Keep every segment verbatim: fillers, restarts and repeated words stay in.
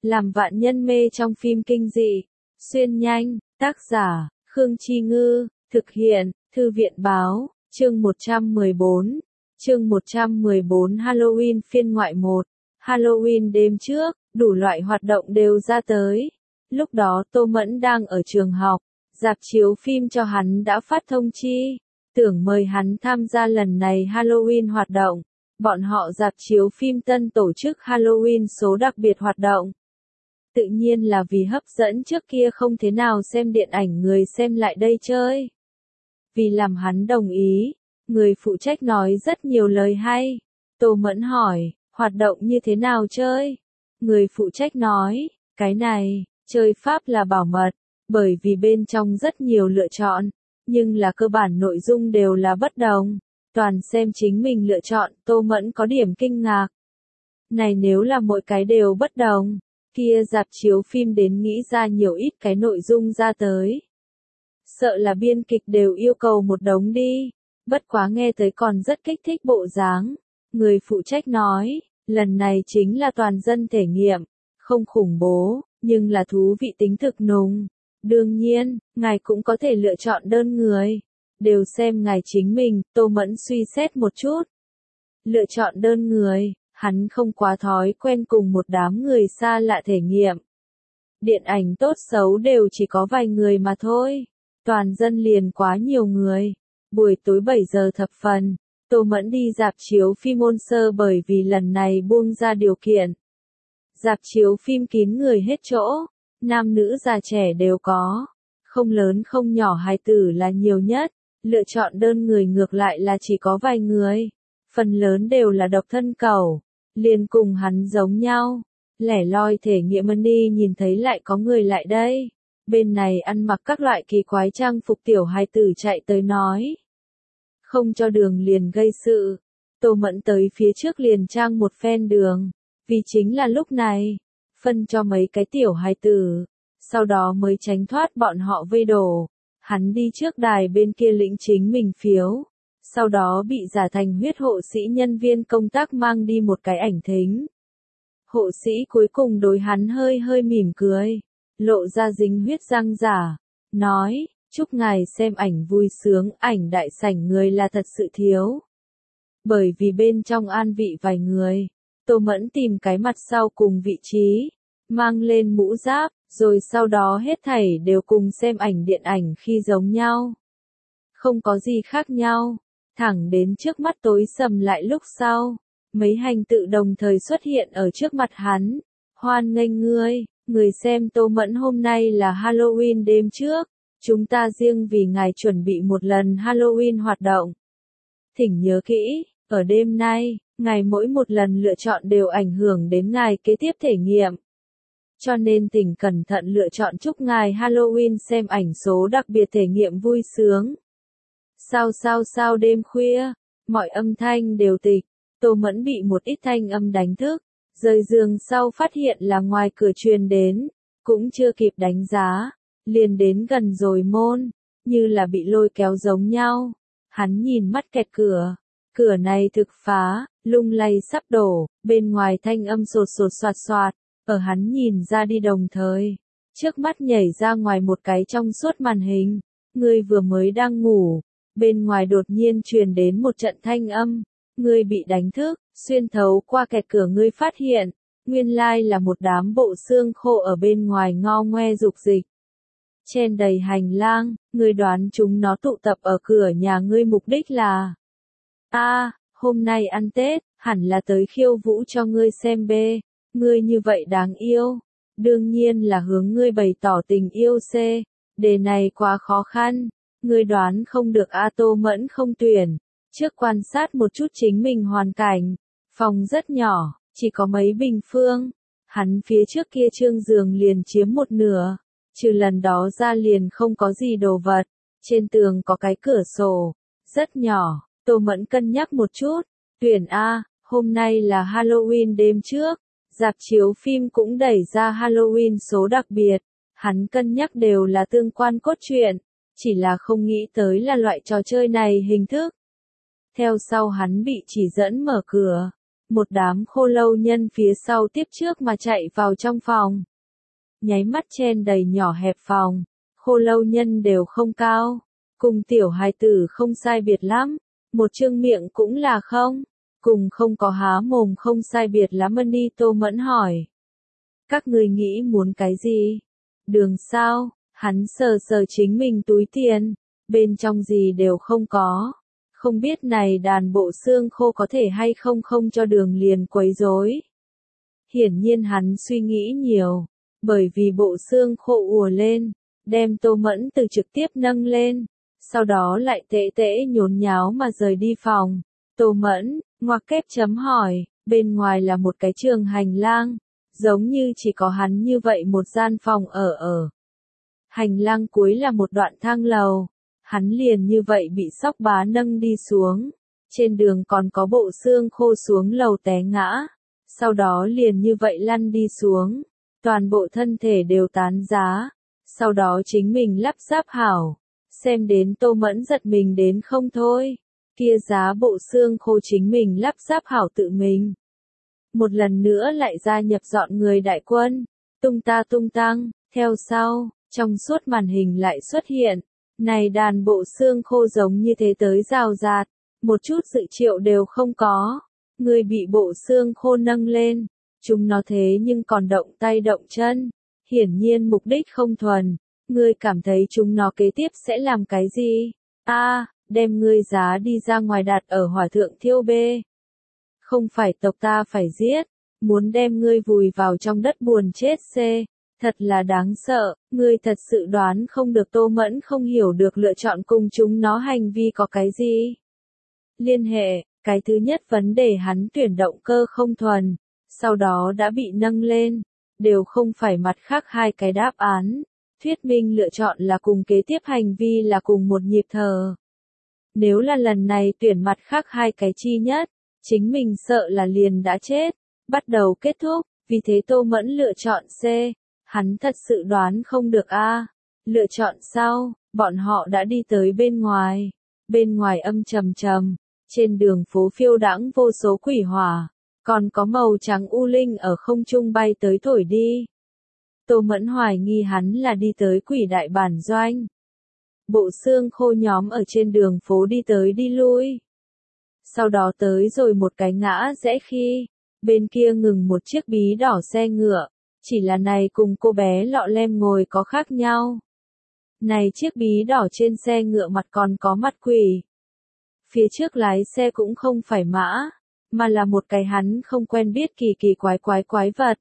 làm vạn nhân mê trong phim kinh dị. Xuyên nhanh, tác giả, Khương Chi Ngư, thực hiện, Thư viện Báo, chương một trăm mười bốn. Chương một trăm mười bốn Halloween phiên ngoại một. Halloween đêm trước, đủ loại hoạt động đều ra tới. Lúc đó Tô Mẫn đang ở trường học, rạp chiếu phim cho hắn đã phát thông chi, tưởng mời hắn tham gia lần này Halloween hoạt động. Bọn họ rạp chiếu phim tân tổ chức Halloween số đặc biệt hoạt động. Tự nhiên là vì hấp dẫn trước kia không thế nào xem điện ảnh người xem lại đây chơi. Vì làm hắn đồng ý, người phụ trách nói rất nhiều lời hay. Tô Mẫn hỏi, hoạt động như thế nào chơi? Người phụ trách nói, cái này, chơi pháp là bảo mật, bởi vì bên trong rất nhiều lựa chọn, nhưng là cơ bản nội dung đều là bất đồng. Toàn xem chính mình lựa chọn, Tô Mẫn có điểm kinh ngạc. Này nếu là mỗi cái đều bất đồng, kia rạp chiếu phim đến nghĩ ra nhiều ít cái nội dung ra tới. Sợ là biên kịch đều yêu cầu một đống đi, bất quá nghe tới còn rất kích thích bộ dáng. Người phụ trách nói, lần này chính là toàn dân thể nghiệm, không khủng bố, nhưng là thú vị tính thực nùng. Đương nhiên, ngài cũng có thể lựa chọn đơn người. Đều xem ngài chính mình, Tô Mẫn suy xét một chút. Lựa chọn đơn người, hắn không quá thói quen cùng một đám người xa lạ thể nghiệm. Điện ảnh tốt xấu đều chỉ có vài người mà thôi. Toàn dân liền quá nhiều người. Buổi tối bảy giờ thập phần, Tô Mẫn đi rạp chiếu phim Môn Sơ bởi vì lần này buông ra điều kiện. Rạp chiếu phim kín người hết chỗ, nam nữ già trẻ đều có. Không lớn không nhỏ hài tử là nhiều nhất. Lựa chọn đơn người ngược lại là chỉ có vài người. Phần lớn đều là độc thân cẩu. Liền cùng hắn giống nhau. Lẻ loi thể nghiệm đi nhìn thấy lại có người lại đây. Bên này ăn mặc các loại kỳ quái trang phục tiểu hài tử chạy tới nói. Không cho đường liền gây sự. Tô Mẫn tới phía trước liền trang một phen đường. Vì chính là lúc này. Phân cho mấy cái tiểu hài tử. Sau đó mới tránh thoát bọn họ vây đổ. Hắn đi trước đài bên kia lĩnh chính mình phiếu. Sau đó bị giả thành huyết hộ sĩ nhân viên công tác mang đi một cái ảnh thính. Hộ sĩ cuối cùng đối hắn hơi hơi mỉm cười. Lộ ra dính huyết răng giả. Nói, chúc ngài xem ảnh vui sướng, ảnh đại sảnh người là thật sự thiếu. Bởi vì bên trong an vị vài người. Tô Mẫn tìm cái mặt sau cùng vị trí. Mang lên mũ giáp. Rồi sau đó hết thảy đều cùng xem ảnh điện ảnh khi giống nhau. Không có gì khác nhau. Thẳng đến trước mắt tối sầm lại lúc sau. Mấy hành tự đồng thời xuất hiện ở trước mặt hắn. Hoan nghênh ngươi, người xem Tô Mẫn hôm nay là Halloween đêm trước. Chúng ta riêng vì ngài chuẩn bị một lần Halloween hoạt động. Thỉnh nhớ kỹ, ở đêm nay, ngài mỗi một lần lựa chọn đều ảnh hưởng đến ngài kế tiếp thể nghiệm. Cho nên tỉnh cẩn thận lựa chọn chúc ngài Halloween xem ảnh số đặc biệt thể nghiệm vui sướng. Sao sao sao đêm khuya, mọi âm thanh đều tịch, Tô Mẫn bị một ít thanh âm đánh thức, rời giường sau phát hiện là ngoài cửa truyền đến, cũng chưa kịp đánh giá, liền đến gần rồi môn, như là bị lôi kéo giống nhau. Hắn nhìn mắt kẹt cửa, cửa này thực phá, lung lay sắp đổ, bên ngoài thanh âm sột sột soạt soạt. Ở hắn nhìn ra đi đồng thời, trước mắt nhảy ra ngoài một cái trong suốt màn hình, ngươi vừa mới đang ngủ, bên ngoài đột nhiên truyền đến một trận thanh âm, ngươi bị đánh thức, xuyên thấu qua kẹt cửa ngươi phát hiện, nguyên lai là một đám bộ xương khô ở bên ngoài ngo ngoe dục dịch. Trên đầy hành lang, ngươi đoán chúng nó tụ tập ở cửa nhà ngươi mục đích là A, à, hôm nay ăn Tết, hẳn là tới khiêu vũ cho ngươi xem bê. Ngươi như vậy đáng yêu, đương nhiên là hướng ngươi bày tỏ tình yêu C, đề này quá khó khăn, ngươi đoán không được A. Tô Mẫn không tuyển, trước quan sát một chút chính mình hoàn cảnh, phòng rất nhỏ, chỉ có mấy bình phương, hắn phía trước kia trương giường liền chiếm một nửa, trừ lần đó ra liền không có gì đồ vật, trên tường có cái cửa sổ, rất nhỏ, Tô Mẫn cân nhắc một chút, tuyển A, hôm nay là Halloween đêm trước. Rạp chiếu phim cũng đẩy ra Halloween số đặc biệt, hắn cân nhắc đều là tương quan cốt truyện, chỉ là không nghĩ tới là loại trò chơi này hình thức. Theo sau hắn bị chỉ dẫn mở cửa, một đám khô lâu nhân phía sau tiếp trước mà chạy vào trong phòng. Nháy mắt chen đầy nhỏ hẹp phòng, khô lâu nhân đều không cao, cùng tiểu hài tử không sai biệt lắm, một chương miệng cũng là không, cùng không có há mồm không sai biệt lắm. Ni Tô Mẫn hỏi. Các ngươi nghĩ muốn cái gì? Đường sao? Hắn sờ sờ chính mình túi tiền, bên trong gì đều không có. Không biết này đàn bộ xương khô có thể hay không không cho đường liền quấy rối. Hiển nhiên hắn suy nghĩ nhiều, bởi vì bộ xương khô ùa lên, đem Tô Mẫn từ trực tiếp nâng lên, sau đó lại tễ tễ nhốn nháo mà rời đi phòng. Tô Mẫn, ngoặc kép chấm hỏi, bên ngoài là một cái trường hành lang, giống như chỉ có hắn như vậy một gian phòng ở ở. Hành lang cuối là một đoạn thang lầu, hắn liền như vậy bị sóc bá nâng đi xuống, trên đường còn có bộ xương khô xuống lầu té ngã, sau đó liền như vậy lăn đi xuống, toàn bộ thân thể đều tán giá, sau đó chính mình lắp ráp hảo, xem đến Tô Mẫn giật mình đến không thôi, kia giá bộ xương khô chính mình lắp ráp hảo tự mình. Một lần nữa lại gia nhập dọn người đại quân, tung ta tung tăng, theo sau, trong suốt màn hình lại xuất hiện, này đàn bộ xương khô giống như thế tới rào rạt, một chút dự triệu đều không có, người bị bộ xương khô nâng lên, chúng nó thế nhưng còn động tay động chân, hiển nhiên mục đích không thuần, ngươi cảm thấy chúng nó kế tiếp sẽ làm cái gì? A, à, đem ngươi giá đi ra ngoài đặt ở hỏa thượng thiêu bê. Không phải tộc ta phải giết, muốn đem ngươi vùi vào trong đất buồn chết xê. Thật là đáng sợ, ngươi thật sự đoán không được. Tô Mẫn không hiểu được lựa chọn cùng chúng nó hành vi có cái gì. Liên hệ, cái thứ nhất vấn đề hắn tuyển động cơ không thuần, sau đó đã bị nâng lên, đều không phải mặt khác hai cái đáp án. Thuyết minh lựa chọn là cùng kế tiếp hành vi là cùng một nhịp thở. Nếu là lần này tuyển mặt khác hai cái chi nhất, chính mình sợ là liền đã chết, bắt đầu kết thúc, vì thế Tô Mẫn lựa chọn C. Hắn thật sự đoán không được a. Lựa chọn sau, bọn họ đã đi tới bên ngoài. Bên ngoài âm trầm trầm, trên đường phố phiêu đãng vô số quỷ hỏa, còn có màu trắng u linh ở không trung bay tới thổi đi. Tô Mẫn hoài nghi hắn là đi tới quỷ đại bản doanh. Bộ xương khô nhóm ở trên đường phố đi tới đi lui. Sau đó tới rồi một cái ngã rẽ khi, bên kia ngừng một chiếc bí đỏ xe ngựa, chỉ là này cùng cô bé lọ lem ngồi có khác nhau. Này chiếc bí đỏ trên xe ngựa mặt còn có mặt quỷ. Phía trước lái xe cũng không phải mã, mà là một cái hắn không quen biết kỳ kỳ quái quái quái vật.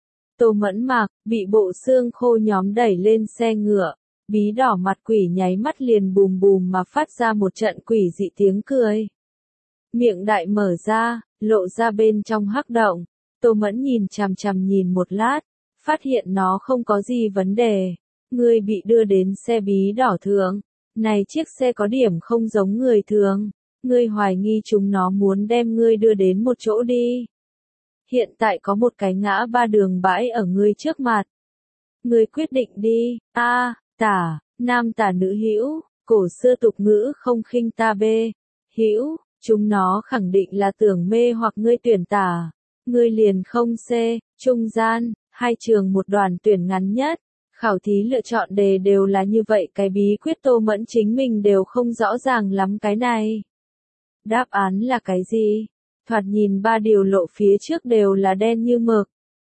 Tô Mẫn mặc, bị bộ xương khô nhóm đẩy lên xe ngựa, bí đỏ mặt quỷ nháy mắt liền bùm bùm mà phát ra một trận quỷ dị tiếng cười. Miệng đại mở ra, lộ ra bên trong hắc động, Tô Mẫn nhìn chằm chằm nhìn một lát, phát hiện nó không có gì vấn đề. Ngươi bị đưa đến xe bí đỏ thường, này chiếc xe có điểm không giống người thường, ngươi hoài nghi chúng nó muốn đem ngươi đưa đến một chỗ đi. Hiện tại có một cái ngã ba đường bãi ở ngươi trước mặt. Ngươi quyết định đi, a, tả, nam tả nữ hữu, cổ xưa tục ngữ không khinh ta bê, hữu, chúng nó khẳng định là tưởng mê hoặc ngươi tuyển tả. Ngươi liền không xê, trung gian, hai trường một đoàn tuyển ngắn nhất. Khảo thí lựa chọn đề đều là như vậy, cái bí quyết Tô Mẫn chính mình đều không rõ ràng lắm cái này. Đáp án là cái gì? Thoạt nhìn ba điều lộ phía trước đều là đen như mực.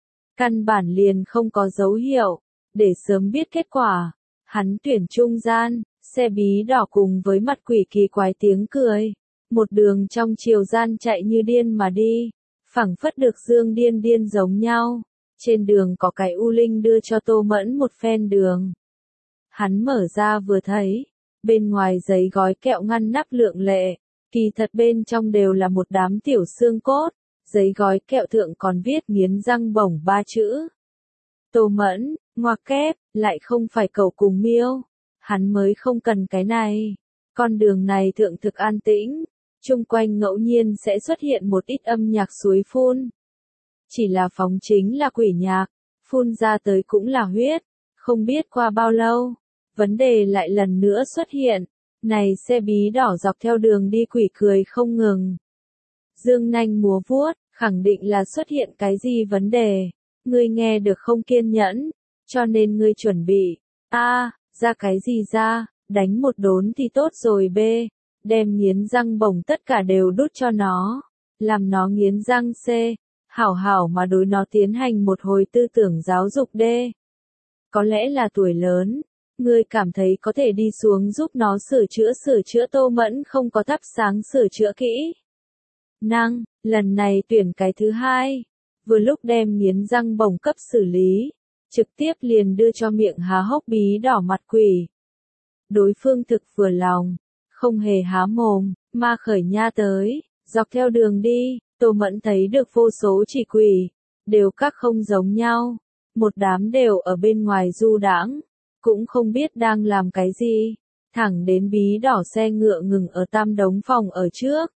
Căn bản liền không có dấu hiệu, để sớm biết kết quả. Hắn tuyển trung gian, xe bí đỏ cùng với mặt quỷ kỳ quái tiếng cười. Một đường trong chiều gian chạy như điên mà đi, phảng phất được dương điên điên giống nhau. Trên đường có cái u linh đưa cho Tô Mẫn một phen đường. Hắn mở ra vừa thấy, bên ngoài giấy gói kẹo ngăn nắp lượng lệ, kỳ thật bên trong đều là một đám tiểu xương cốt, giấy gói kẹo thượng còn viết nghiến răng bổng ba chữ. Tô Mẫn, ngoặc kép, lại không phải cậu cùng miêu, hắn mới không cần cái này. Con đường này thượng thực an tĩnh, chung quanh ngẫu nhiên sẽ xuất hiện một ít âm nhạc suối phun. Chỉ là phóng chính là quỷ nhạc, phun ra tới cũng là huyết, không biết qua bao lâu, vấn đề lại lần nữa xuất hiện, này xe bí đỏ dọc theo đường đi quỷ cười không ngừng. Dương nanh múa vuốt, khẳng định là xuất hiện cái gì vấn đề. Ngươi nghe được không kiên nhẫn, cho nên ngươi chuẩn bị. A, ra cái gì ra, đánh một đốn thì tốt rồi B, đem nghiến răng bổng tất cả đều đút cho nó, làm nó nghiến răng C, hảo hảo mà đối nó tiến hành một hồi tư tưởng giáo dục D. Có lẽ là tuổi lớn, ngươi cảm thấy có thể đi xuống giúp nó sửa chữa sửa chữa Tô Mẫn không có thắp sáng sửa chữa kỹ năng, lần này tuyển cái thứ hai, vừa lúc đem nghiến răng bổng cấp xử lý, trực tiếp liền đưa cho miệng há hốc bí đỏ mặt quỷ. Đối phương thực vừa lòng, không hề há mồm, mà khởi nha tới, dọc theo đường đi, Tô Mẫn thấy được vô số chỉ quỷ, đều các không giống nhau, một đám đều ở bên ngoài du đãng, cũng không biết đang làm cái gì, thẳng đến bí đỏ xe ngựa ngừng ở tam đống phòng ở trước.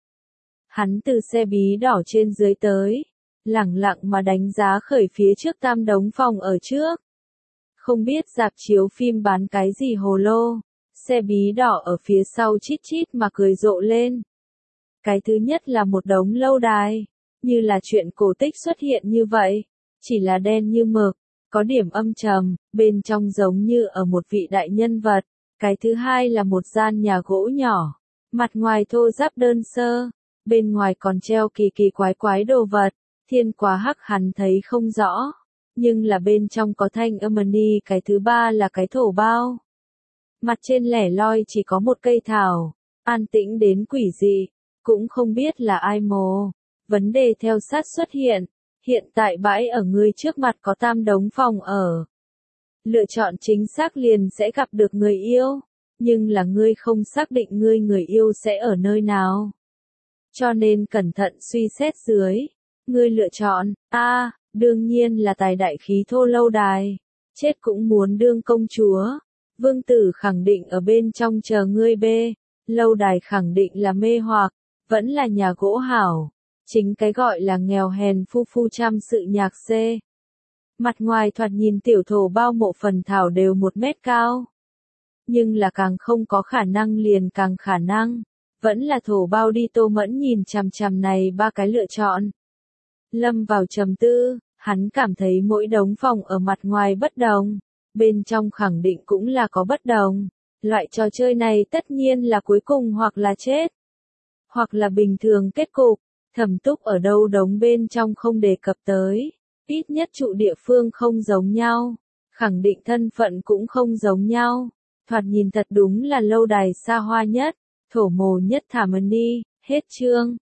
Hắn từ xe bí đỏ trên dưới tới, lẳng lặng mà đánh giá khởi phía trước tam đống phòng ở trước. Không biết rạp chiếu phim bán cái gì hồ lô, xe bí đỏ ở phía sau chít chít mà cười rộ lên. Cái thứ nhất là một đống lâu đài, như là chuyện cổ tích xuất hiện như vậy, chỉ là đen như mực, có điểm âm trầm, bên trong giống như ở một vị đại nhân vật. Cái thứ hai là một gian nhà gỗ nhỏ, mặt ngoài thô ráp đơn sơ, bên ngoài còn treo kỳ kỳ quái quái đồ vật, thiên quá hắc hắn thấy không rõ, nhưng là bên trong có thanh âm ni. Cái thứ ba là cái thổ bao, mặt trên lẻ loi chỉ có một cây thảo, an tĩnh đến quỷ dị, cũng không biết là ai mồ. Vấn đề theo sát xuất hiện, hiện tại bãi ở ngươi trước mặt có tam đống phòng ở. Lựa chọn chính xác liền sẽ gặp được người yêu, nhưng là ngươi không xác định ngươi người yêu sẽ ở nơi nào. Cho nên cẩn thận suy xét dưới, ngươi lựa chọn, A, đương nhiên là tài đại khí thô lâu đài, chết cũng muốn đương công chúa, vương tử khẳng định ở bên trong chờ ngươi B, lâu đài khẳng định là mê hoặc, vẫn là nhà gỗ hảo, chính cái gọi là nghèo hèn phu phu chăm sự nhạc C. Mặt ngoài thoạt nhìn tiểu thổ bao mộ phần thảo đều một mét cao. Nhưng là càng không có khả năng liền càng khả năng. Vẫn là thổ bao đi. Tô Mẫn nhìn chằm chằm này ba cái lựa chọn. Lâm vào trầm tư, hắn cảm thấy mỗi đống phòng ở mặt ngoài bất đồng. Bên trong khẳng định cũng là có bất đồng. Loại trò chơi này tất nhiên là cuối cùng hoặc là chết. Hoặc là bình thường kết cục. Thẩm Túc ở đâu đống bên trong không đề cập tới. Ít nhất trụ địa phương không giống nhau, khẳng định thân phận cũng không giống nhau, thoạt nhìn thật đúng là lâu đài xa hoa nhất, thổ mồ nhất thảm ni, hết chương.